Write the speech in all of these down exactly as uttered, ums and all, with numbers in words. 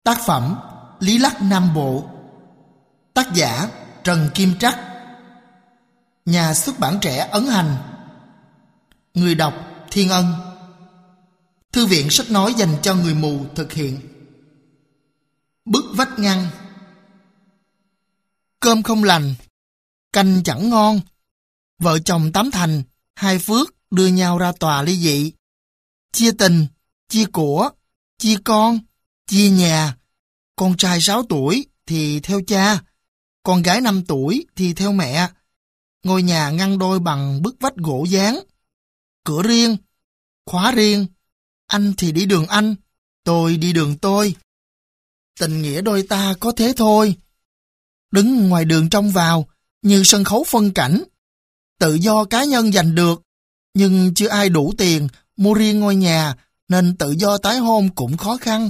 Tác phẩm Lý Lắc Nam Bộ. Tác giả Trần Kim Trắc. Nhà xuất bản Trẻ Ấn Hành. Người đọc Thiên Ân. Thư viện sách nói dành cho người mù thực hiện. Bức vách ngăn. Cơm không lành, canh chẳng ngon. Vợ chồng Tám Thành, Hai Phước đưa nhau ra tòa ly dị. Chia tình, chia của, chia con, chia nhà. Con trai sáu tuổi thì theo cha, con gái năm tuổi thì theo mẹ. Ngôi nhà ngăn đôi bằng bức vách gỗ dán. Cửa riêng, khóa riêng. Anh thì đi đường anh, tôi đi đường tôi. Tình nghĩa đôi ta có thế thôi. Đứng ngoài đường trông vào như sân khấu phân cảnh. Tự do cá nhân giành được, nhưng chưa ai đủ tiền mua riêng ngôi nhà, nên tự do tái hôn cũng khó khăn.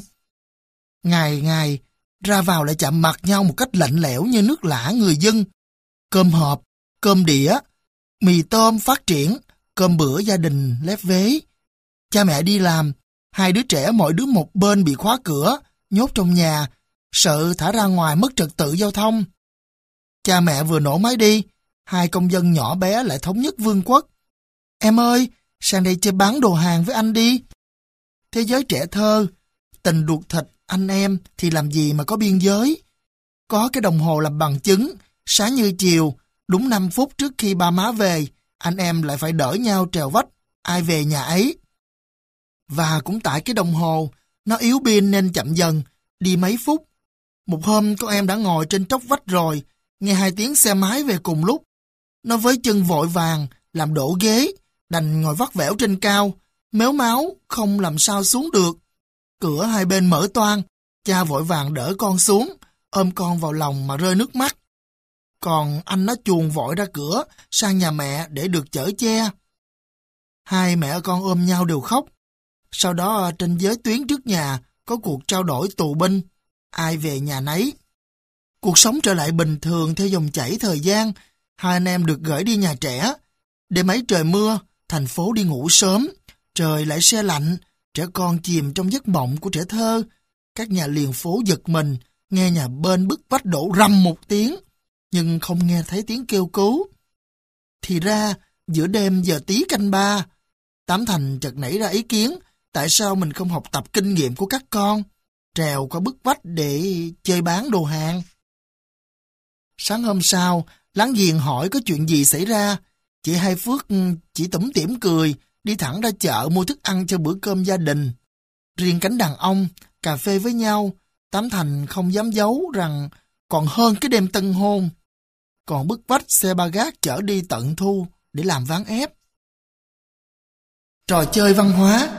Ngày ngày ra vào lại chạm mặt nhau một cách lạnh lẽo như nước lã người dân. Cơm hộp, cơm đĩa, mì tôm phát triển, cơm bữa gia đình lép vế. Cha mẹ đi làm, hai đứa trẻ mỗi đứa một bên bị khóa cửa, nhốt trong nhà, sợ thả ra ngoài mất trật tự giao thông. Cha mẹ vừa nổ máy đi, hai công dân nhỏ bé lại thống nhất vương quốc. Em ơi, sang đây chơi bán đồ hàng với anh đi. Thế giới trẻ thơ, tình ruột thịt anh em thì làm gì mà có biên giới. Có cái đồng hồ làm bằng chứng, sáng như chiều, đúng năm phút trước khi ba má về, anh em lại phải đỡ nhau trèo vách, ai về nhà ấy. Và cũng tại cái đồng hồ, nó yếu pin nên chậm dần, đi mấy phút. Một hôm con em đã ngồi trên tróc vách rồi, nghe hai tiếng xe máy về cùng lúc. Nó với chân vội vàng, làm đổ ghế, đành ngồi vắt vẻo trên cao, méo máu, không làm sao xuống được. Cửa hai bên mở toang, cha vội vàng đỡ con xuống, ôm con vào lòng mà rơi nước mắt. Còn anh nó chuồn vội ra cửa, sang nhà mẹ để được chở che. Hai mẹ con ôm nhau đều khóc. Sau đó trên giới tuyến trước nhà có cuộc trao đổi tù binh, ai về nhà nấy. Cuộc sống trở lại bình thường theo dòng chảy thời gian, hai anh em được gửi đi nhà trẻ. Đêm ấy trời mưa, thành phố đi ngủ sớm, trời lại se lạnh, trẻ con chìm trong giấc mộng của trẻ thơ. Các nhà liền phố giật mình, nghe nhà bên bức vách đổ rầm một tiếng, nhưng không nghe thấy tiếng kêu cứu. Thì ra, giữa đêm giờ tí canh ba, Tám Thành chợt nảy ra ý kiến, tại sao mình không học tập kinh nghiệm của các con, trèo qua bức vách để chơi bán đồ hàng. Sáng hôm sau, láng giềng hỏi có chuyện gì xảy ra. Chị Hai Phước chỉ tủm tỉm cười, đi thẳng ra chợ mua thức ăn cho bữa cơm gia đình. Riêng cánh đàn ông, cà phê với nhau, Tám Thành không dám giấu rằng còn hơn cái đêm tân hôn. Còn bức vách xe ba gác chở đi tận thu để làm ván ép. Trò chơi văn hóa.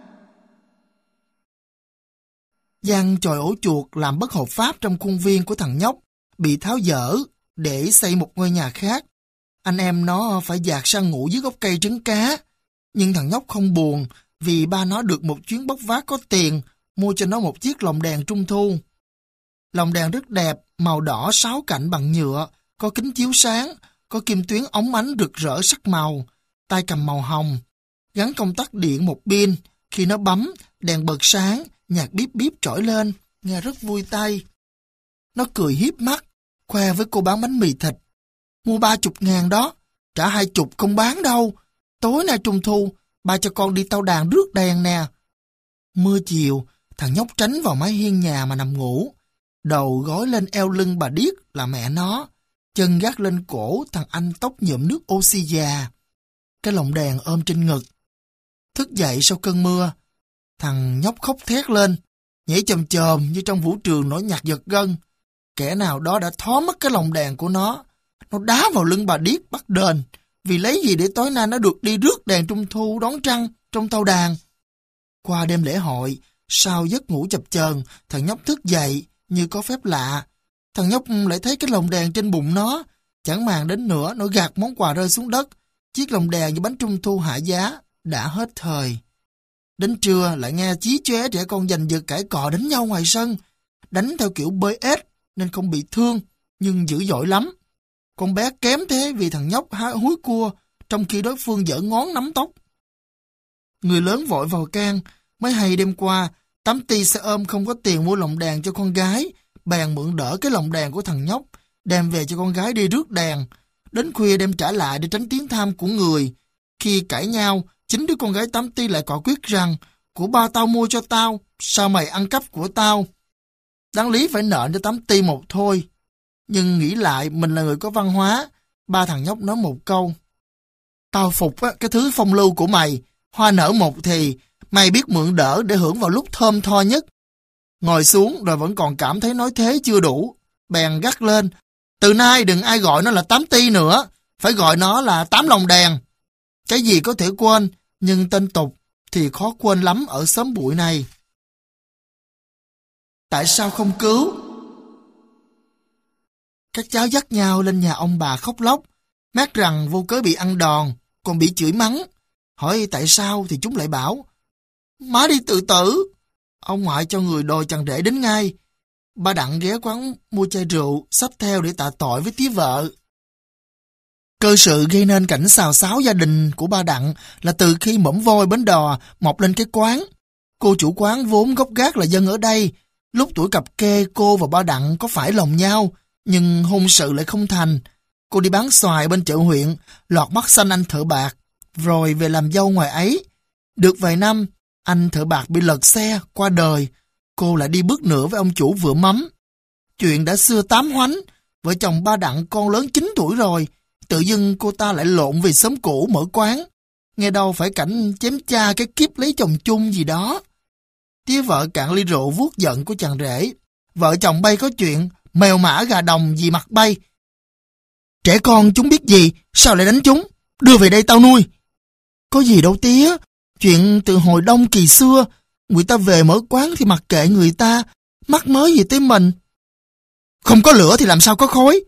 Giăng chòi ổ chuột làm bất hợp pháp trong khuôn viên của thằng nhóc, bị tháo dỡ để xây một ngôi nhà khác. Anh em nó phải dạt sang ngủ dưới gốc cây trứng cá. Nhưng thằng nhóc không buồn, vì ba nó được một chuyến bốc vác có tiền, mua cho nó một chiếc lồng đèn trung thu. Lồng đèn rất đẹp, màu đỏ sáu cạnh bằng nhựa, có kính chiếu sáng, có kim tuyến óng ánh rực rỡ sắc màu, tay cầm màu hồng, gắn công tắc điện một pin. Khi nó bấm, đèn bật sáng, nhạc bíp bíp trỗi lên, nghe rất vui tai. Nó cười hiếp mắt, khoe với cô bán bánh mì thịt. Mua ba chục ngàn đó, trả hai chục không bán đâu. Tối nay trung thu, ba cho con đi tao đàn rước đèn nè. Mưa chiều, thằng nhóc tránh vào mái hiên nhà mà nằm ngủ. Đầu gối lên eo lưng bà Điếc là mẹ nó, chân gác lên cổ thằng anh tóc nhuộm nước oxy già. Cái lồng đèn ôm trên ngực. Thức dậy sau cơn mưa, thằng nhóc khóc thét lên, nhảy chồm chồm như trong vũ trường nổi nhạc giật gân. Kẻ nào đó đã thó mất cái lồng đèn của nó. Nó đá vào lưng bà Điếc bắt đền, vì lấy gì để tối nay nó được đi rước đèn trung thu đón trăng trong tao đàn. Qua đêm lễ hội, sau giấc ngủ chập chờn, thằng nhóc thức dậy như có phép lạ. Thằng nhóc lại thấy cái lồng đèn trên bụng nó, chẳng màng đến nữa, nó gạt món quà rơi xuống đất. Chiếc lồng đèn như bánh trung thu hạ giá đã hết thời. Đến trưa lại nghe chí chóe trẻ con giành giật cãi cọ đánh nhau ngoài sân, đánh theo kiểu bơi ếch nên không bị thương, nhưng dữ dội lắm. Con bé kém thế vì thằng nhóc há húi cua, trong khi đối phương giở ngón nắm tóc. Người lớn vội vào can, mới hay đêm qua, Tám Ti xe ôm không có tiền mua lồng đèn cho con gái, bèn mượn đỡ cái lồng đèn của thằng nhóc, đem về cho con gái đi rước đèn. Đến khuya đem trả lại để tránh tiếng tham của người. Khi cãi nhau, chính đứa con gái Tám Ti lại quả quyết rằng, của ba tao mua cho tao, sao mày ăn cắp của tao? Đáng lý phải nợ cho Tám Ti một thôi. Nhưng nghĩ lại mình là người có văn hóa, ba thằng nhóc nói một câu. Tao phục á, cái thứ phong lưu của mày, hoa nở một thì, mày biết mượn đỡ để hưởng vào lúc thơm tho nhất. Ngồi xuống rồi vẫn còn cảm thấy nói thế chưa đủ, bèn gắt lên. Từ nay đừng ai gọi nó là Tám Ti nữa, phải gọi nó là Tám Lồng Đèn. Cái gì có thể quên, nhưng tên tục thì khó quên lắm ở xóm bụi này. Tại sao không cứu? Các cháu dắt nhau lên nhà ông bà khóc lóc, mát rằng vô cớ bị ăn đòn, còn bị chửi mắng. Hỏi tại sao thì chúng lại bảo, má đi tự tử. Ông ngoại cho người đòi chàng rể đến ngay. Ba Đặng ghé quán mua chai rượu, xách theo để tạ tội với tía vợ. Cơ sự gây nên cảnh xào xáo gia đình của ba Đặng là từ khi Mỏm Voi Bến Đò mọc lên cái quán. Cô chủ quán vốn gốc gác là dân ở đây. Lúc tuổi cặp kê cô và ba Đặng có phải lòng nhau, nhưng hôn sự lại không thành. Cô đi bán xoài bên chợ huyện, lọt mắt xanh anh thợ bạc, rồi về làm dâu ngoài ấy. Được vài năm, anh thợ bạc bị lật xe, qua đời. Cô lại đi bước nữa với ông chủ vựa mắm. Chuyện đã xưa tám hoánh, vợ chồng ba Đặng con lớn chín tuổi rồi. Tự dưng cô ta lại lộn về xóm cũ mở quán. Nghe đâu phải cảnh chém cha cái kiếp lấy chồng chung gì đó. Tía vợ cạn ly rượu vuốt giận của chàng rể. Vợ chồng bay có chuyện, mèo mã gà đồng gì mặt bay. Trẻ con chúng biết gì, sao lại đánh chúng? Đưa về đây tao nuôi. Có gì đâu tía, chuyện từ hồi đông kỳ xưa, người ta về mở quán thì mặc kệ người ta, mắc mớ gì tới mình. Không có lửa thì làm sao có khói?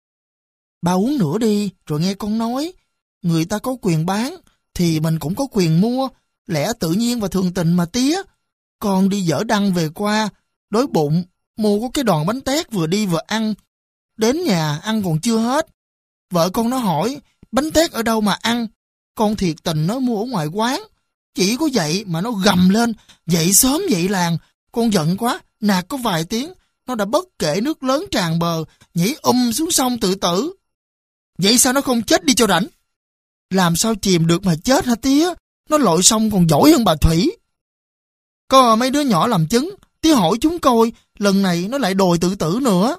Ba uống nữa đi, rồi nghe con nói. Người ta có quyền bán, thì mình cũng có quyền mua, lẽ tự nhiên và thường tình mà tía. Con đi dở đăng về qua, đói bụng, mua có cái đòn bánh tét vừa đi vừa ăn. Đến nhà ăn còn chưa hết. Vợ con nó hỏi, bánh tét ở đâu mà ăn? Con thiệt tình nó mua ở ngoài quán. Chỉ có vậy mà nó gầm lên, dậy sớm dậy làng. Con giận quá, nạt có vài tiếng, nó đã bất kể nước lớn tràn bờ, nhảy um xuống sông tự tử. Vậy sao nó không chết đi cho rảnh? Làm sao chìm được mà chết hả tía? Nó lội sông còn giỏi hơn bà Thủy. Có mấy đứa nhỏ làm chứng, tía hỏi chúng coi, lần này nó lại đòi tự tử nữa.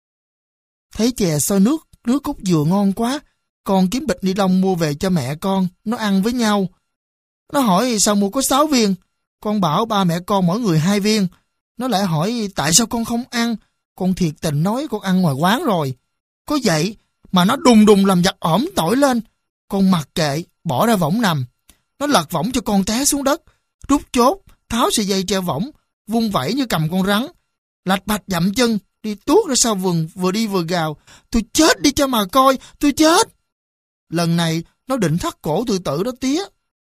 Thấy chè sôi nước, nước cốt dừa ngon quá, con kiếm bịch ni lông mua về cho mẹ con, nó ăn với nhau. Nó hỏi sao mua có sáu viên, con bảo ba mẹ con mỗi người hai viên. Nó lại hỏi tại sao con không ăn, con thiệt tình nói con ăn ngoài quán rồi. Có vậy mà nó đùng đùng làm giặt ỏm tỏi lên, con mặc kệ, bỏ ra võng nằm. Nó lật võng cho con té xuống đất, rút chốt, tháo sợi dây treo võng, vung vẩy như cầm con rắn. Lạch bạch dậm chân, đi tuốt ra sau vườn, vừa đi vừa gào, tôi chết đi cho mà coi, tôi chết. Lần này nó định thắt cổ tự tử đó tía.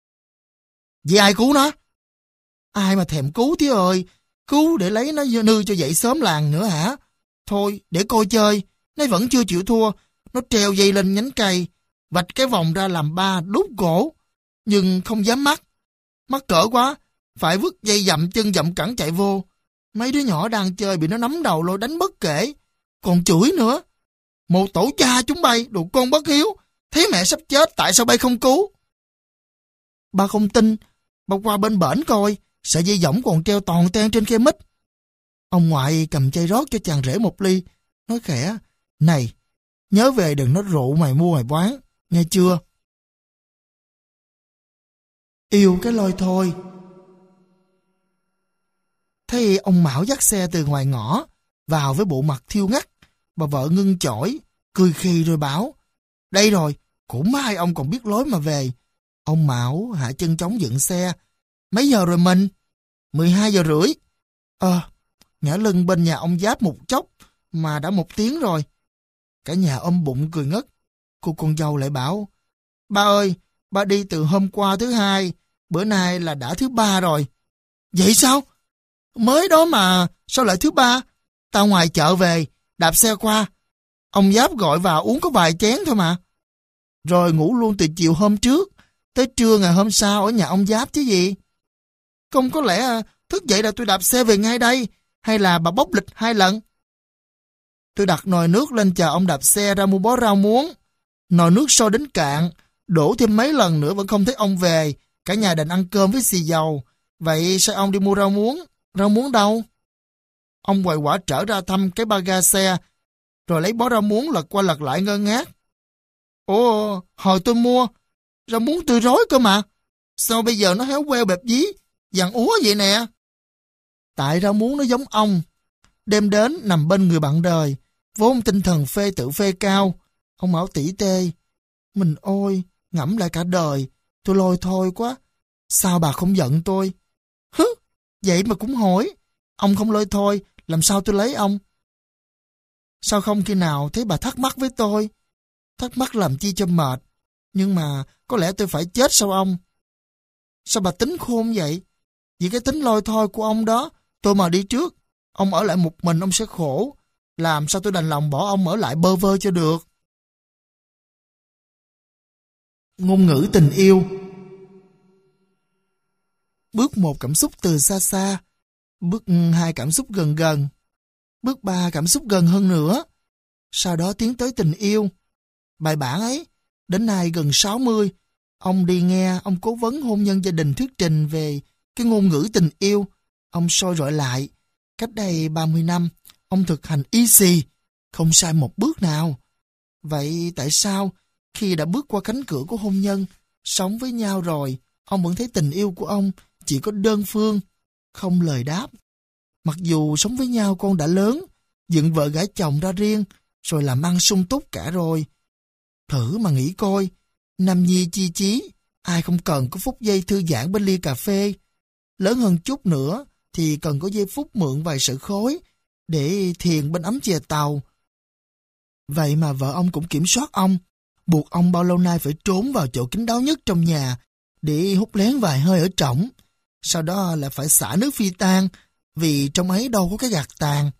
Vì ai cứu nó? Ai mà thèm cứu tía ơi, cứu để lấy nó nư cho dậy sớm làng nữa hả? Thôi, để coi chơi, nó vẫn chưa chịu thua. Nó treo dây lên nhánh cây, vạch cái vòng ra làm ba đút cổ, nhưng không dám mắc. Mắc cỡ quá, phải vứt dây dậm chân dậm cẳng chạy vô. Mấy đứa nhỏ đang chơi bị nó nắm đầu lôi đánh bất kể, còn chửi nữa. Một tổ cha chúng bay, đồ con bất hiếu, thấy mẹ sắp chết tại sao bay không cứu? Ba không tin, ba qua bên bển coi, sợi dây võng còn treo toàn ten trên khe mít. Ông ngoại cầm chai rót cho chàng rể một ly, nói khẽ, này, nhớ về đừng nói rượu mày mua mày bán, nghe chưa? Yêu cái lôi thôi. Thấy ông Mão dắt xe từ ngoài ngõ, vào với bộ mặt thiêu ngắt. Bà vợ ngưng chổi, cười khì rồi bảo, đây rồi, cũng mai ông còn biết lối mà về. Ông Mão hạ chân trống dựng xe. Mấy giờ rồi mình? mười hai giờ rưỡi. Ờ, ngã lưng bên nhà ông Giáp một chốc, mà đã một tiếng rồi. Cả nhà ôm bụng cười ngất. Cô con dâu lại bảo, ba ơi, ba đi từ hôm qua thứ hai, bữa nay là đã thứ ba rồi. Vậy sao? Mới đó mà, sao lại thứ ba? Tao ngoài chợ về, đạp xe qua. Ông Giáp gọi vào uống có vài chén thôi mà. Rồi ngủ luôn từ chiều hôm trước, tới trưa ngày hôm sau ở nhà ông Giáp chứ gì. Không có lẽ Thức dậy là tôi đạp xe về ngay đây, hay là bà bốc lịch hai lần? Tôi đặt nồi nước lên chờ ông đạp xe ra mua bó rau muống. Nồi nước sôi đến cạn, đổ thêm mấy lần nữa vẫn không thấy ông về. Cả nhà định ăn cơm với xì dầu. Vậy sao ông đi mua rau muống? Rau muống đâu? Ông quầy quả trở ra thăm cái ba ga xe, rồi lấy bó rau muống lật qua lật lại ngơ ngác. Ồ, hồi tôi mua, rau muống tươi rói cơ mà. Sao bây giờ nó héo queo bẹp dí, vàng úa vậy nè? Tại rau muống nó giống ông. Đêm đến nằm bên người bạn đời, vốn tinh thần phê tự phê cao. Ông bảo tỉ tê, mình ôi, ngẫm lại cả đời, tôi lôi thôi quá. Sao bà không giận tôi? Hứ, vậy mà cũng hỏi. Ông không lôi thôi, làm sao tôi lấy ông? Sao không khi nào thấy bà thắc mắc với tôi? Thắc mắc làm chi cho mệt. Nhưng mà có lẽ tôi phải chết sao ông? Sao bà tính khôn vậy? Vì cái tính lôi thôi của ông đó, tôi mà đi trước. Ông ở lại một mình ông sẽ khổ. Làm sao tôi đành lòng bỏ ông ở lại bơ vơ cho được? Ngôn ngữ tình yêu. Bước một cảm xúc từ xa xa. Bước hai cảm xúc gần gần. Bước ba cảm xúc gần hơn nữa. Sau đó tiến tới tình yêu. Bài bản ấy, đến nay gần sáu mươi, ông đi nghe ông cố vấn hôn nhân gia đình thuyết trình về cái ngôn ngữ tình yêu. Ông soi rọi lại. Cách đây ba mươi năm, ông thực hành y xì, không sai một bước nào. Vậy tại sao khi đã bước qua cánh cửa của hôn nhân, sống với nhau rồi, ông vẫn thấy tình yêu của ông chỉ có đơn phương, không lời đáp? Mặc dù sống với nhau con đã lớn, dựng vợ gả chồng ra riêng, rồi làm ăn sung túc cả rồi. Thử mà nghĩ coi, nam nhi chi chí, ai không cần có phút giây thư giãn bên ly cà phê. Lớn hơn chút nữa thì cần có giây phút mượn vài sợi khói để thiền bên ấm chè tàu. Vậy mà vợ ông cũng kiểm soát ông, buộc ông bao lâu nay phải trốn vào chỗ kín đáo nhất trong nhà để hút lén vài hơi ở trỏng. Sau đó lại phải xả nước phi tan, vì trong ấy đâu có cái gạt tàn.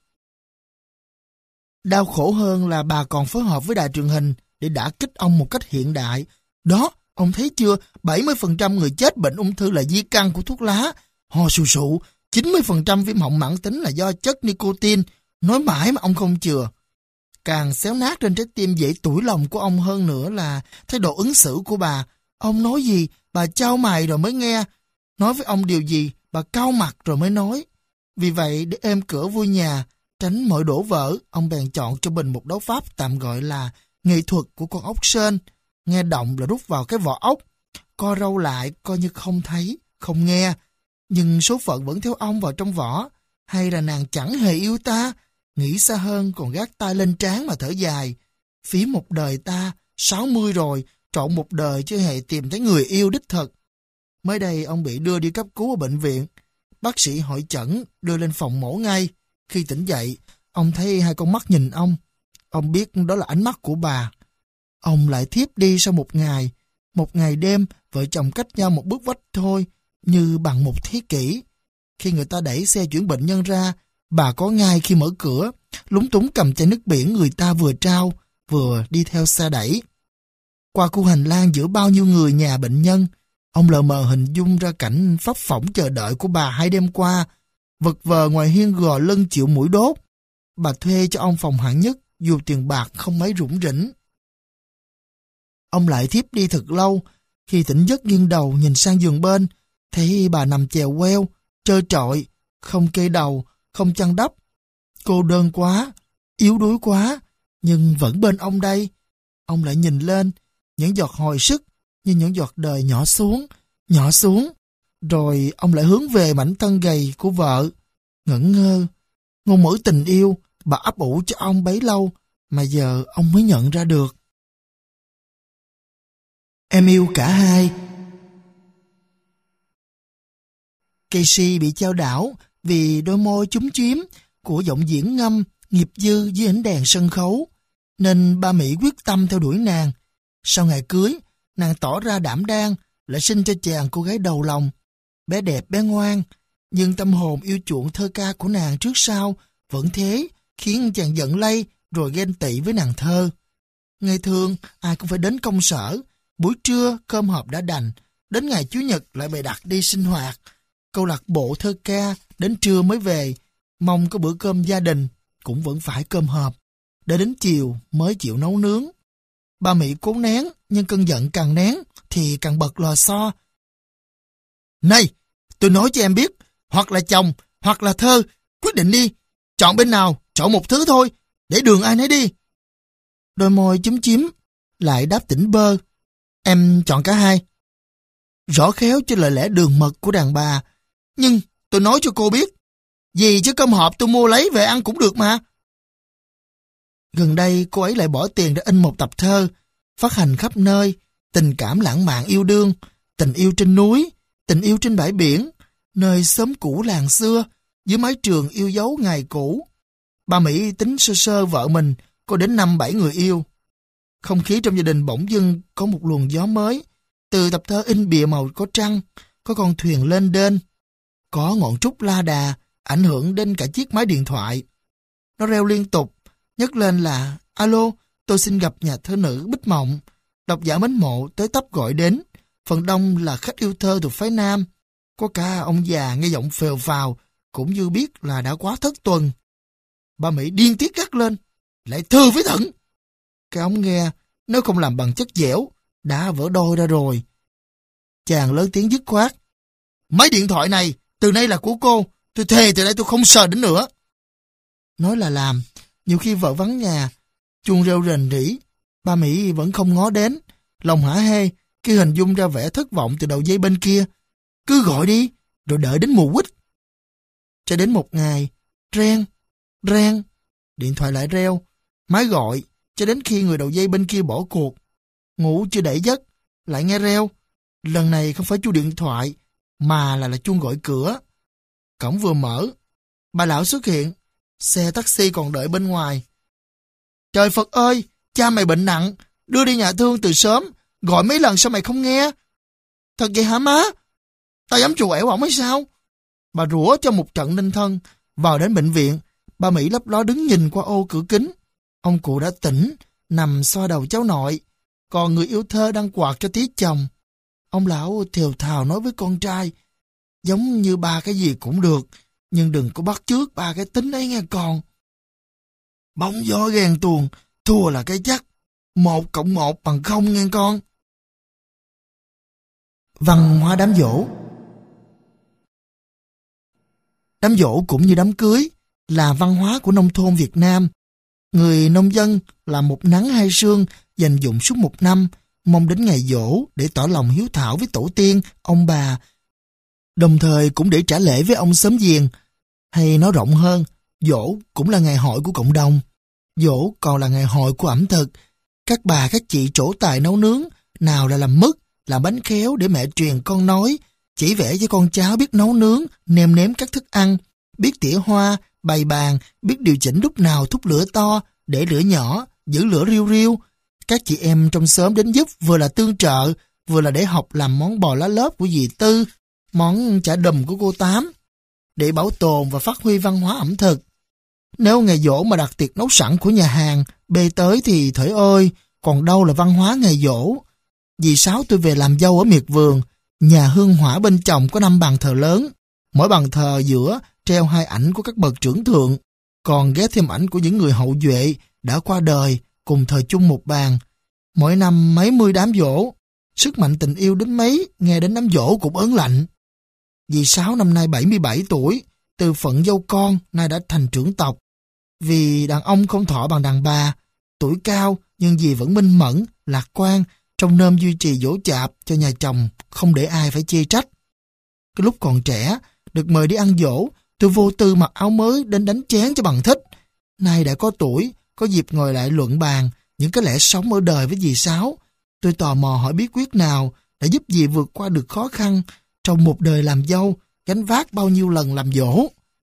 Đau khổ hơn là bà còn phối hợp với đài truyền hình để đả kích ông một cách hiện đại. Đó, ông thấy chưa, bảy mươi phần trăm người chết bệnh ung thư là di căn của thuốc lá, ho sù sụ, chín mươi phần trăm viêm họng mãn tính là do chất nicotine. Nói mãi mà ông không chừa. Càng xéo nát trên trái tim dễ tủi lòng của ông hơn nữa là thái độ ứng xử của bà. Ông nói gì, bà chau mày rồi mới nghe. Nói với ông điều gì, bà cau mặt rồi mới nói. Vì vậy, để êm cửa vui nhà, tránh mọi đổ vỡ, ông bèn chọn cho mình một đấu pháp tạm gọi là nghệ thuật của con ốc sên. Nghe động là rút vào cái vỏ ốc, co râu lại coi như không thấy, không nghe. Nhưng số phận vẫn theo ông vào trong vỏ. Hay là nàng chẳng hề yêu ta? Nghĩ xa hơn còn gác tay lên trán mà thở dài. Phí một đời ta, sáu mươi rồi, trọn một đời chưa hề tìm thấy người yêu đích thực. Mới đây ông bị đưa đi cấp cứu ở bệnh viện. Bác sĩ hội chẩn, đưa lên phòng mổ ngay. Khi tỉnh dậy, ông thấy hai con mắt nhìn ông. Ông biết đó là ánh mắt của bà. Ông lại thiếp đi sau một ngày. Một ngày đêm, vợ chồng cách nhau một bước vách thôi, như bằng một thế kỷ. Khi người ta đẩy xe chuyển bệnh nhân ra, bà có ngay khi mở cửa, lúng túng cầm chai nước biển người ta vừa trao, vừa đi theo xe đẩy. Qua khu hành lang giữa bao nhiêu người nhà bệnh nhân, ông lờ mờ hình dung ra cảnh phấp phỏng chờ đợi của bà hai đêm qua, vật vờ ngoài hiên gò lưng chịu mũi đốt. Bà thuê cho ông phòng hạng nhất, dù tiền bạc không mấy rủng rỉnh. Ông lại thiếp đi thật lâu, khi tỉnh giấc nghiêng đầu nhìn sang giường bên, thấy bà nằm chèo queo, trơ trọi, không kê đầu, không chăn đắp. Cô đơn quá, yếu đuối quá, nhưng vẫn bên ông đây. Ông lại nhìn lên, những giọt hồi sức như những giọt đời nhỏ xuống, nhỏ xuống. Rồi ông lại hướng về mảnh thân gầy của vợ, ngẩn ngơ. Ngôn ngữ tình yêu bà ấp ủ cho ông bấy lâu mà giờ ông mới nhận ra được. Em yêu cả hai. Casey bị chao đảo vì đôi môi chúm chím của giọng diễn ngâm nghiệp dư dưới ánh đèn sân khấu, nên ba Mỹ quyết tâm theo đuổi nàng. Sau ngày cưới, nàng tỏ ra đảm đang, lại sinh cho chàng cô gái đầu lòng, bé đẹp bé ngoan, nhưng tâm hồn yêu chuộng thơ ca của nàng trước sau vẫn thế, khiến chàng giận lây rồi ghen tị với nàng thơ. Ngày thường ai cũng phải đến công sở, buổi trưa cơm hộp đã đành, đến ngày Chủ nhật lại bày đặt đi sinh hoạt. câu lạc bộ thơ ca, đến trưa mới về, mong có bữa cơm gia đình, cũng vẫn phải cơm hộp, để đến chiều mới chịu nấu nướng. Ba Mỹ cố nén, nhưng cơn giận càng nén thì càng bật lò xo. Này, tôi nói cho em biết, hoặc là chồng, hoặc là thơ, quyết định đi, chọn bên nào, chọn một thứ thôi, để đường ai nấy đi. Đôi môi chúm chím, lại đáp tỉnh bơ. Em chọn cả hai. Rõ khéo cho lời lẽ đường mật của đàn bà. Nhưng tôi nói cho cô biết, gì chứ cơm hộp tôi mua lấy về ăn cũng được mà. Gần đây cô ấy lại bỏ tiền để in một tập thơ, phát hành khắp nơi, tình cảm lãng mạn yêu đương, tình yêu trên núi, tình yêu trên bãi biển, nơi xóm cũ làng xưa, dưới mái trường yêu dấu ngày cũ. Bà Mỹ tính sơ sơ vợ mình có đến năm bảy người yêu. Không khí trong gia đình bỗng dưng có một luồng gió mới. Từ tập thơ in bìa màu có trăng, có con thuyền lên đên, có ngọn trúc la đà, ảnh hưởng đến cả chiếc máy điện thoại. Nó reo liên tục, nhấc lên là alo, tôi xin gặp nhà thơ nữ Bích Mộng. Độc giả mến mộ tới tấp gọi đến, phần đông là khách yêu thơ thuộc phái nam. Có cả ông già nghe giọng phèo phào, cũng như biết là đã quá thất tuần. Bà Mỹ điên tiết gắt lên, lại thơ với thận. Cái ống nghe, nếu không làm bằng chất dẻo, đã vỡ đôi ra rồi. Chàng lớn tiếng dứt khoát. Máy điện thoại này, từ nay là của cô, tôi thề từ nay tôi không sờ đến nữa. Nói là làm, nhiều khi vợ vắng nhà, chuông reo rền rĩ, ba Mỹ vẫn không ngó đến, lòng hả hê, khi hình dung ra vẻ thất vọng từ đầu dây bên kia. Cứ gọi đi, rồi đợi đến mùa quýt. Cho đến một ngày, reng, reng, điện thoại lại reo, máy gọi, cho đến khi người đầu dây bên kia bỏ cuộc. Ngủ chưa đẩy giấc, lại nghe reo. Lần này không phải chuông điện thoại, mà là là chuông gọi cửa. Cổng vừa mở, bà lão xuất hiện, xe taxi còn đợi bên ngoài. Trời Phật ơi, cha mày bệnh nặng, đưa đi nhà thương từ sớm, gọi mấy lần sao mày không nghe? Thật vậy hả má? Tao dám chù ẻo ổng hay sao? Bà rủa cho một trận ninh thân. Vào đến bệnh viện, bà Mỹ lấp ló đứng nhìn qua ô cửa kính. Ông cụ đã tỉnh, nằm xoa đầu cháu nội, còn người yêu thơ đang quạt cho tí chồng. Ông lão thều thào nói với con trai, giống như ba cái gì cũng được, nhưng đừng có bắt chước ba cái tính ấy nghe con. Bóng gió ghen tuồng, thua là cái chắc, một cộng một bằng không nghe con. Văn hóa đám giỗ. Đám giỗ cũng như đám cưới, là văn hóa của nông thôn Việt Nam. Người nông dân là một nắng hai sương dành dụm suốt một năm, mong đến ngày giỗ để tỏ lòng hiếu thảo với tổ tiên, ông bà, đồng thời cũng để trả lễ với ông xóm giềng. Hay nói rộng hơn, giỗ cũng là ngày hội của cộng đồng. Giỗ còn là ngày hội của ẩm thực. Các bà các chị trổ tài nấu nướng, nào là làm mứt, làm bánh khéo để mẹ truyền con nói, chỉ vẽ cho con cháu biết nấu nướng, nêm nếm các thức ăn, biết tỉa hoa, bày bàn, biết điều chỉnh lúc nào thúc lửa to, để lửa nhỏ, giữ lửa riu riu. Các chị em trong xóm đến giúp vừa là tương trợ, vừa là để học làm món bò lá lốp của dì Tư, món chả đùm của cô Tám, để bảo tồn và phát huy văn hóa ẩm thực. Nếu ngày giỗ mà đặt tiệc nấu sẵn của nhà hàng, bê tới thì thởi ơi, còn đâu là văn hóa ngày giỗ. Dì Sáu tôi về làm dâu ở miệt vườn, nhà hương hỏa bên chồng có năm bàn thờ lớn, mỗi bàn thờ giữa treo hai ảnh của các bậc trưởng thượng, còn ghé thêm ảnh của những người hậu duệ đã qua đời cùng thời chung một bàn. Mỗi năm mấy mươi đám giỗ, sức mạnh tình yêu đến mấy, nghe đến đám giỗ cũng ớn lạnh. Dì Sáu năm nay bảy mươi bảy tuổi, từ phận dâu con nay đã thành trưởng tộc. Vì đàn ông không thọ bằng đàn bà, tuổi cao nhưng dì vẫn minh mẫn, lạc quan, trong nơm duy trì giỗ chạp cho nhà chồng, không để ai phải chê trách. Cái lúc còn trẻ, được mời đi ăn giỗ, tôi vô tư mặc áo mới đến đánh chén cho bằng thích. Nay đã có tuổi, có dịp ngồi lại luận bàn những cái lẽ sống ở đời với dì Sáu. Tôi tò mò hỏi bí quyết nào đã giúp dì vượt qua được khó khăn trong một đời làm dâu, gánh vác bao nhiêu lần làm giỗ.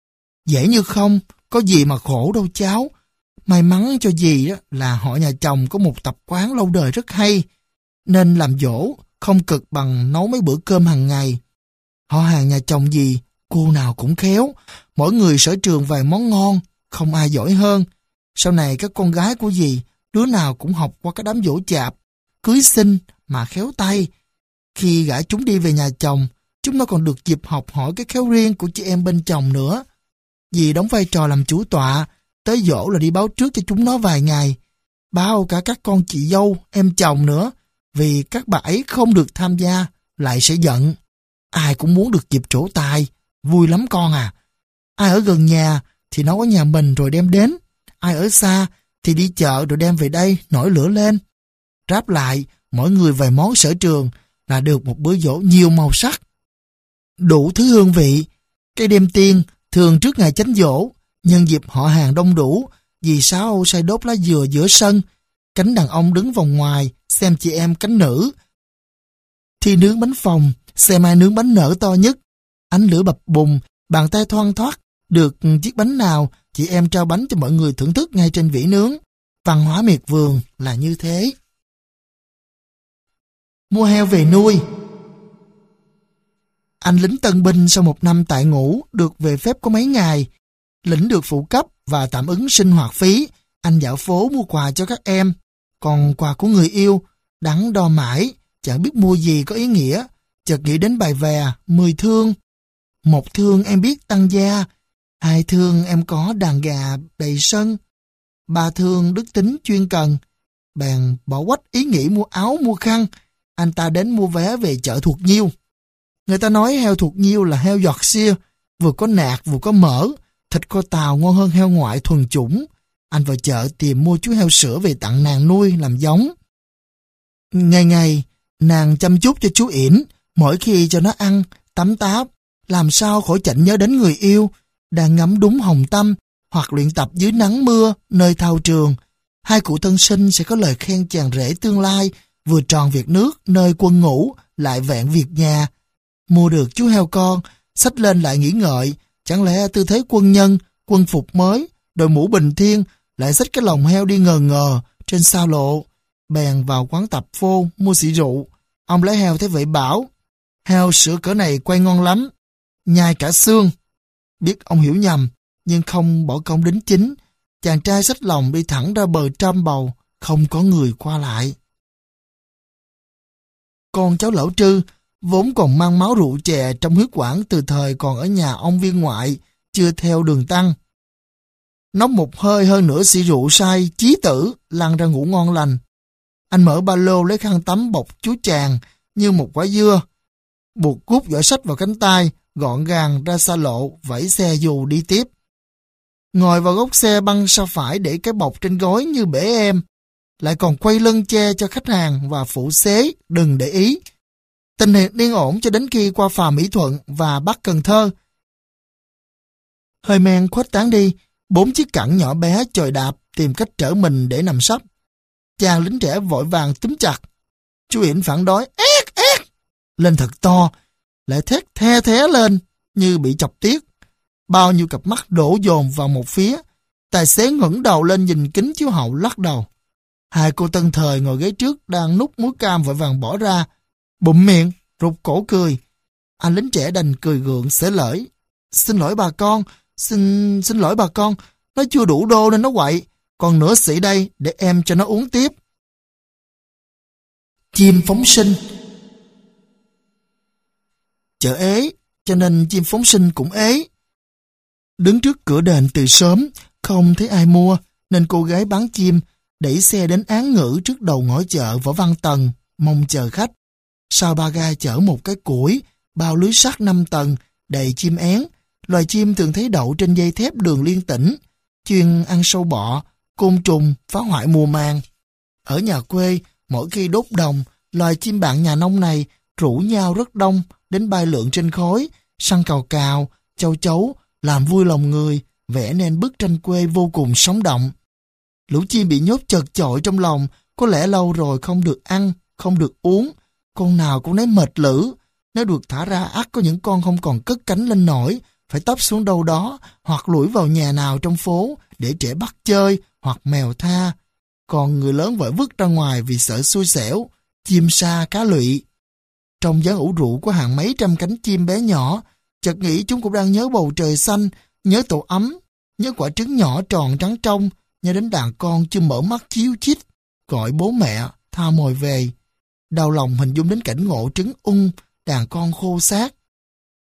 Dễ như không, có gì mà khổ đâu cháu. May mắn cho dì là họ nhà chồng có một tập quán lâu đời rất hay, nên làm giỗ không cực bằng nấu mấy bữa cơm hàng ngày. Họ hàng nhà chồng dì, cô nào cũng khéo, mỗi người sở trường vài món ngon, không ai giỏi hơn. Sau này các con gái của dì, đứa nào cũng học qua cái đám giỗ chạp, cưới xin mà khéo tay. Khi gả chúng đi về nhà chồng, chúng nó còn được dịp học hỏi cái khéo riêng của chị em bên chồng nữa. Dì đóng vai trò làm chủ tọa, tới giỗ là đi báo trước cho chúng nó vài ngày. Báo cả các con chị dâu, em chồng nữa, vì các bà ấy không được tham gia, lại sẽ giận. Ai cũng muốn được dịp trổ tài, vui lắm con à. Ai ở gần nhà thì nấu ở nhà mình rồi đem đến. Ai ở xa thì đi chợ rồi đem về đây, nổi lửa lên. Ráp lại, mỗi người vài món sở trường là được một bữa giỗ nhiều màu sắc. Đủ thứ hương vị. Cây đêm tiên thường trước ngày chánh giỗ, nhân dịp họ hàng đông đủ, dì Sáu say đốt lá dừa giữa sân. Cánh đàn ông đứng vòng ngoài, xem chị em cánh nữ. Thi nướng bánh phồng, xem ai nướng bánh nở to nhất. Ánh lửa bập bùng, bàn tay thoăn thoắt, được chiếc bánh nào, chị em trao bánh cho mọi người thưởng thức ngay trên vỉ nướng. Văn hóa miệt vườn là như thế. Mua heo về nuôi. Anh lính tân binh sau một năm tại ngũ được về phép có mấy ngày. Lính được phụ cấp và tạm ứng sinh hoạt phí. Anh dạo phố mua quà cho các em. Còn quà của người yêu, đắn đo mãi, chẳng biết mua gì có ý nghĩa. Chợt nghĩ đến bài vè, mười thương. Một thương em biết tăng gia. Hai thương em có đàn gà đầy sân. Ba thương đức tính chuyên cần. Bèn bỏ quách ý nghĩ mua áo mua khăn. Anh ta đến mua vé về chợ Thuộc Nhiêu. Người ta nói heo Thuộc Nhiêu là heo Yorkshire, vừa có nạc vừa có mỡ, thịt kho tàu ngon hơn heo ngoại thuần chủng. Anh vào chợ tìm mua chú heo sữa về tặng nàng nuôi làm giống. Ngày ngày, nàng chăm chút cho chú ỉn, mỗi khi cho nó ăn, tắm táp, làm sao khỏi chạnh nhớ đến người yêu, đang ngắm đúng hồng tâm, hoặc luyện tập dưới nắng mưa, nơi thao trường. Hai cụ thân sinh sẽ có lời khen chàng rể tương lai, vừa tròn việc nước, nơi quân ngũ, lại vẹn việc nhà. Mua được chú heo con, xách lên lại nghĩ ngợi, chẳng lẽ tư thế quân nhân, quân phục mới, đội mũ bình thiên, lại xách cái lồng heo đi ngờ ngờ, trên xa lộ. Bèn vào quán tạp phô, mua xị rượu. Ông lấy heo thấy vậy bảo, heo sữa cỡ này quay ngon lắm, nhai cả xương. Biết ông hiểu nhầm, nhưng không bỏ công đính chính. Chàng trai xách lồng đi thẳng ra bờ trăm bầu, không có người qua lại. Con cháu lão Trư, vốn còn mang máu rượu chè trong huyết quản từ thời còn ở nhà ông viên ngoại, chưa theo đường tăng. Nốc một hơi hơn nửa xị rượu say, chí tử, lăn ra ngủ ngon lành. Anh mở ba lô lấy khăn tắm bọc chú chàng như một quả dưa, buộc cúc giỏ sách vào cánh tay, gọn gàng ra xa lộ, vẫy xe dù đi tiếp. Ngồi vào góc xe băng sau phải để cái bọc trên gối như bể em, lại còn quay lưng che cho khách hàng và phụ xế đừng để ý. Tình hình yên ổn cho đến khi qua phà Mỹ Thuận và Bắc Cần Thơ. Hơi men khuếch tán đi, bốn chiếc cẳng nhỏ bé chồi đạp tìm cách trở mình để nằm sấp. Chàng lính trẻ vội vàng túm chặt. Chú Yển phản đối, ét ét, lên thật to, lại thét the thé lên như bị chọc tiết. Bao nhiêu cặp mắt đổ dồn vào một phía. Tài xế ngẩng đầu lên nhìn kính chiếu hậu lắc đầu. Hai cô tân thời ngồi ghế trước đang nút muối cam vội vàng bỏ ra, bụm miệng, rụt cổ cười. Anh lính trẻ đành cười gượng xể lởi. Xin lỗi bà con, xin xin lỗi bà con, nó chưa đủ đô nên nó quậy, còn nửa xỉ đây để em cho nó uống tiếp. Chim phóng sinh. Chợ ế, cho nên chim phóng sinh cũng ế. Đứng trước cửa đền từ sớm, không thấy ai mua, nên cô gái bán chim đẩy xe đến án ngữ trước đầu ngõ chợ Võ Văn Tần, mong chờ khách. Sau ba ga chở một cái củi, bao lưới sắt năm tầng, đầy chim én. Loài chim thường thấy đậu trên dây thép đường liên tỉnh, chuyên ăn sâu bọ, côn trùng, phá hoại mùa màng. Ở nhà quê, mỗi khi đốt đồng, loài chim bạn nhà nông này rủ nhau rất đông, đến bay lượn trên khối, săn cào cào, châu chấu, làm vui lòng người, vẽ nên bức tranh quê vô cùng sống động. Lũ chim bị nhốt chật chội trong lòng, có lẽ lâu rồi không được ăn, không được uống, con nào cũng thấy mệt lử. Nếu được thả ra ắt có những con không còn cất cánh lên nổi, phải tấp xuống đâu đó, hoặc lủi vào nhà nào trong phố để trẻ bắt chơi, hoặc mèo tha. Còn người lớn vội vứt ra ngoài vì sợ xui xẻo, chim sa cá lụy. Trong dáng ủ rượu có hàng mấy trăm cánh chim bé nhỏ, chợt nghĩ chúng cũng đang nhớ bầu trời xanh, nhớ tổ ấm, nhớ quả trứng nhỏ tròn trắng trong, nhớ đến đàn con chưa mở mắt chíu chít, gọi bố mẹ, tha mồi về. Đau lòng hình dung đến cảnh ngộ trứng ung, đàn con khô xác,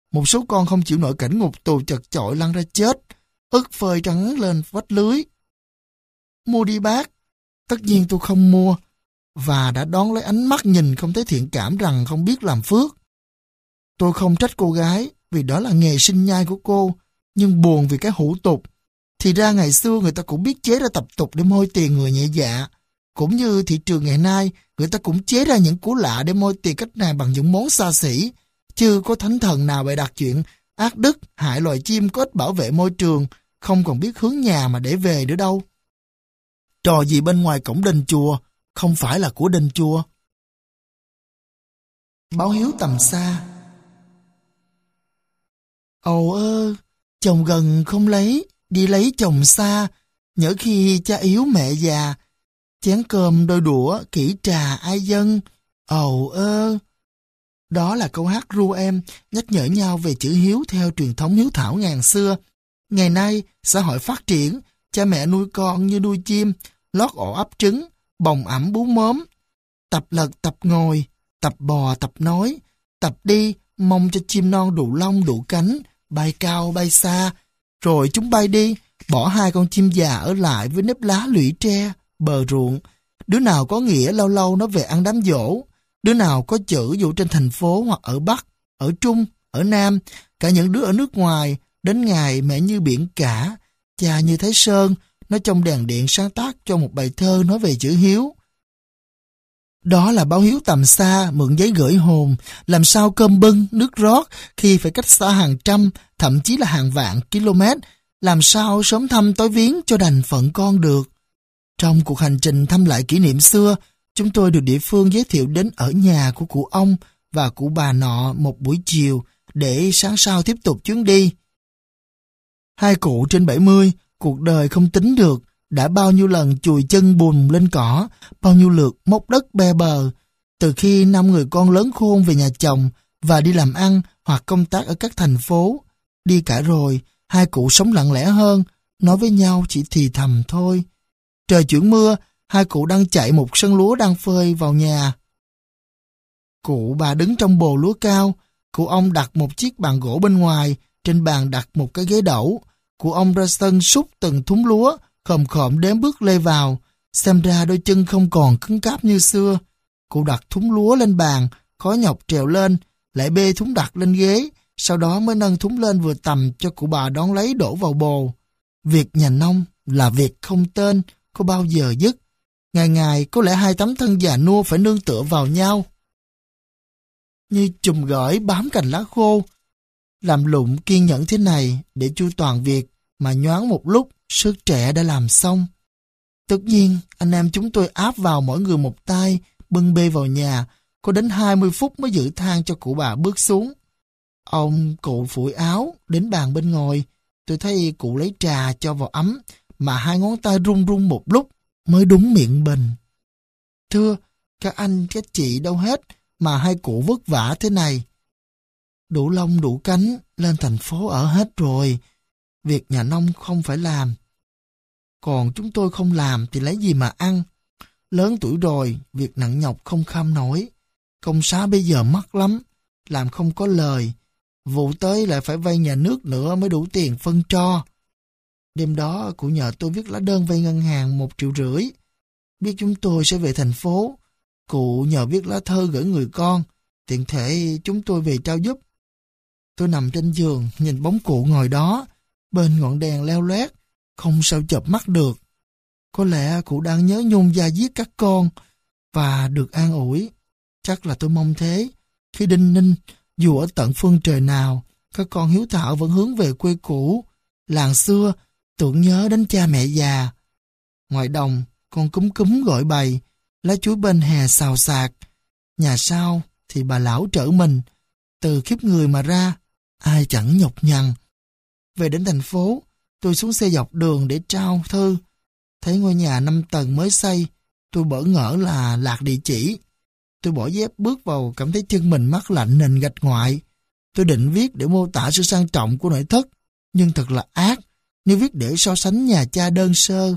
Một số con không chịu nổi cảnh ngục tù chật chội lăn ra chết, ức phơi trắng lên vách lưới. Mua đi bác. Tất nhiên tôi không mua, và đã đón lấy ánh mắt nhìn không thấy thiện cảm rằng không biết làm phước. Tôi không trách cô gái, vì đó là nghề sinh nhai của cô, nhưng buồn vì cái hủ tục. Thì ra ngày xưa người ta cũng biết chế ra tập tục để môi tiền người nhẹ dạ. Cũng như thị trường ngày nay, người ta cũng chế ra những củ lạ để môi tiền cách này bằng những món xa xỉ. Chứ có thánh thần nào bày đặt chuyện ác đức, hại loài chim có ích bảo vệ môi trường, không còn biết hướng nhà mà để về nữa đâu. Trò gì bên ngoài cổng đền chùa, không phải là của đền chùa. Báo hiếu tầm xa. Ồ ơ, chồng gần không lấy, đi lấy chồng xa, nhỡ khi cha yếu mẹ già, chén cơm đôi đũa, kỹ trà ai dân. Ồ ơ. Đó là câu hát ru em, nhắc nhở nhau về chữ hiếu theo truyền thống hiếu thảo ngàn xưa. Ngày nay, xã hội phát triển, cha mẹ nuôi con như nuôi chim, lót ổ ấp trứng, bồng ẵm bú mớm, tập lật tập ngồi, tập bò tập nói, tập đi, mong cho chim non đủ lông đủ cánh, bay cao bay xa, rồi chúng bay đi, bỏ hai con chim già ở lại với nếp lá lũy tre, bờ ruộng. Đứa nào có nghĩa lâu lâu nó về ăn đám giỗ, đứa nào có chữ dù trên thành phố hoặc ở Bắc, ở Trung, ở Nam, cả những đứa ở nước ngoài, đến ngày mẹ như biển cả, cha như Thái Sơn, nó trong đèn điện sáng tác cho một bài thơ nói về chữ hiếu. Đó là báo hiếu tầm xa, mượn giấy gửi hồn, làm sao cơm bưng, nước rót khi phải cách xa hàng trăm, thậm chí là hàng vạn km, làm sao sớm thăm tối viếng cho đành phận con được. Trong cuộc hành trình thăm lại kỷ niệm xưa, chúng tôi được địa phương giới thiệu đến ở nhà của cụ ông và cụ bà nọ một buổi chiều để sáng sau tiếp tục chuyến đi. Hai cụ trên bảy mươi, cuộc đời không tính được, đã bao nhiêu lần chùi chân bùn lên cỏ, bao nhiêu lượt móc đất be bờ. Từ khi năm người con lớn khôn về nhà chồng và đi làm ăn hoặc công tác ở các thành phố, đi cả rồi, hai cụ sống lặng lẽ hơn, nói với nhau chỉ thì thầm thôi. Trời chuyển mưa, hai cụ đang chạy một sân lúa đang phơi vào nhà. Cụ bà đứng trong bồ lúa cao, cụ ông đặt một chiếc bàn gỗ bên ngoài, trên bàn đặt một cái ghế đẩu. Cụ ông ra sân xúc từng thúng lúa, khom khom đếm bước lê vào, xem ra đôi chân không còn cứng cáp như xưa. Cụ đặt thúng lúa lên bàn, khó nhọc trèo lên, lại bê thúng đặt lên ghế, sau đó mới nâng thúng lên vừa tầm cho cụ bà đón lấy đổ vào bồ. Việc nhà nông là việc không tên, có bao giờ dứt. Ngày ngày có lẽ hai tấm thân già nua phải nương tựa vào nhau. Như chùm gởi bám cành lá khô, làm lụng kiên nhẫn thế này để chu toàn việc mà nhoáng một lúc sức trẻ đã làm xong. Tất nhiên, anh em chúng tôi áp vào mỗi người một tay, bưng bê vào nhà, có đến hai mươi phút mới giữ thang cho cụ bà bước xuống. Ông cụ phủi áo, đến bàn bên ngồi, tôi thấy cụ lấy trà cho vào ấm, mà hai ngón tay run run một lúc mới đúng miệng bình. Thưa, các anh các chị đâu hết mà hai cụ vất vả thế này. Đủ lông đủ cánh, lên thành phố ở hết rồi. Việc nhà nông không phải làm. Còn chúng tôi không làm thì lấy gì mà ăn. Lớn tuổi rồi, việc nặng nhọc không kham nổi. Công xá bây giờ mắc lắm, làm không có lời. Vụ tới lại phải vay nhà nước nữa mới đủ tiền phân cho. Đêm đó cụ nhờ tôi viết lá đơn vay ngân hàng một triệu rưỡi. Biết chúng tôi sẽ về thành phố, cụ nhờ viết lá thơ gửi người con, tiện thể chúng tôi về trao giúp. Tôi nằm trên giường nhìn bóng cụ ngồi đó, bên ngọn đèn leo loét, không sao chợp mắt được. Có lẽ cụ đang nhớ nhung da diết các con và được an ủi. Chắc là tôi mong thế. Khi đinh ninh, dù ở tận phương trời nào, các con hiếu thảo vẫn hướng về quê cũ, làng xưa, tưởng nhớ đến cha mẹ già. Ngoài đồng, con cúm cúm gọi bầy, lá chuối bên hè xào xạc. Nhà sau thì bà lão trở mình, từ khiếp người mà ra, ai chẳng nhọc nhằn. Về đến thành phố, tôi xuống xe dọc đường để trao thư. Thấy ngôi nhà năm tầng mới xây, tôi bỡ ngỡ là lạc địa chỉ. Tôi bỏ dép bước vào, cảm thấy chân mình mát lạnh nền gạch ngoại. Tôi định viết để mô tả sự sang trọng của nội thất, nhưng thật là ác nếu viết để so sánh nhà cha đơn sơ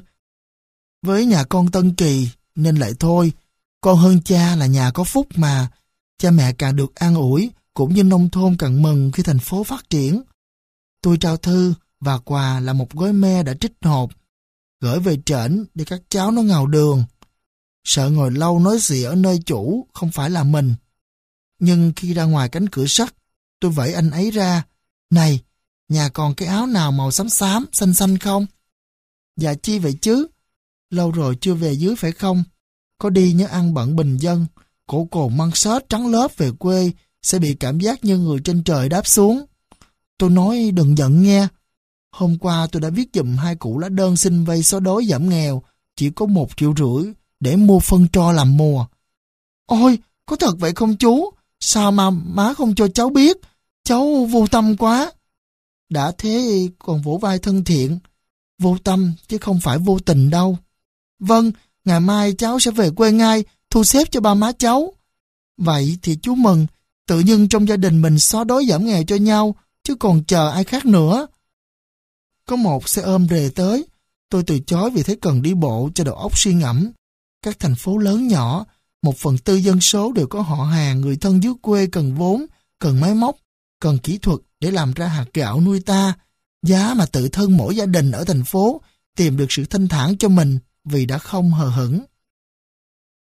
với nhà con Tân Kỳ, nên lại thôi. Con hơn cha là nhà có phúc mà. Cha mẹ càng được an ủi, cũng như nông thôn càng mừng khi thành phố phát triển. Tôi trao thư và quà là một gói me đã trích hộp, gửi về trển để các cháu nó ngào đường. Sợ ngồi lâu nói gì ở nơi chủ không phải là mình. Nhưng khi ra ngoài cánh cửa sắt, tôi vẫy anh ấy ra. Này, nhà còn cái áo nào màu xám xám, xanh xanh không? Dạ chi vậy chứ? Lâu rồi chưa về dưới phải không? Có đi nhớ ăn bận bình dân, cổ cồn măng xết trắng lớp về quê sẽ bị cảm giác như người trên trời đáp xuống. Tôi nói đừng giận nghe. Hôm qua tôi đã viết giùm hai cụ lá đơn xin vay xóa đói giảm nghèo, chỉ có một triệu rưỡi để mua phân tro làm mùa. Ôi, có thật vậy không chú? Sao mà má không cho cháu biết? Cháu vô tâm quá. Đã thế còn vỗ vai thân thiện. Vô tâm chứ không phải vô tình đâu. Vâng, ngày mai cháu sẽ về quê ngay, thu xếp cho ba má cháu. Vậy thì chú mừng, tự nhiên trong gia đình mình xóa đói giảm nghèo cho nhau, chứ còn chờ ai khác nữa. Có một xe ôm rề tới, tôi từ chối vì thấy cần đi bộ cho đầu óc suy ngẫm. Các thành phố lớn nhỏ, một phần tư dân số đều có họ hàng, người thân dưới quê cần vốn, cần máy móc, cần kỹ thuật để làm ra hạt gạo nuôi ta. Giá mà tự thân mỗi gia đình ở thành phố tìm được sự thanh thản cho mình vì đã không hờ hững.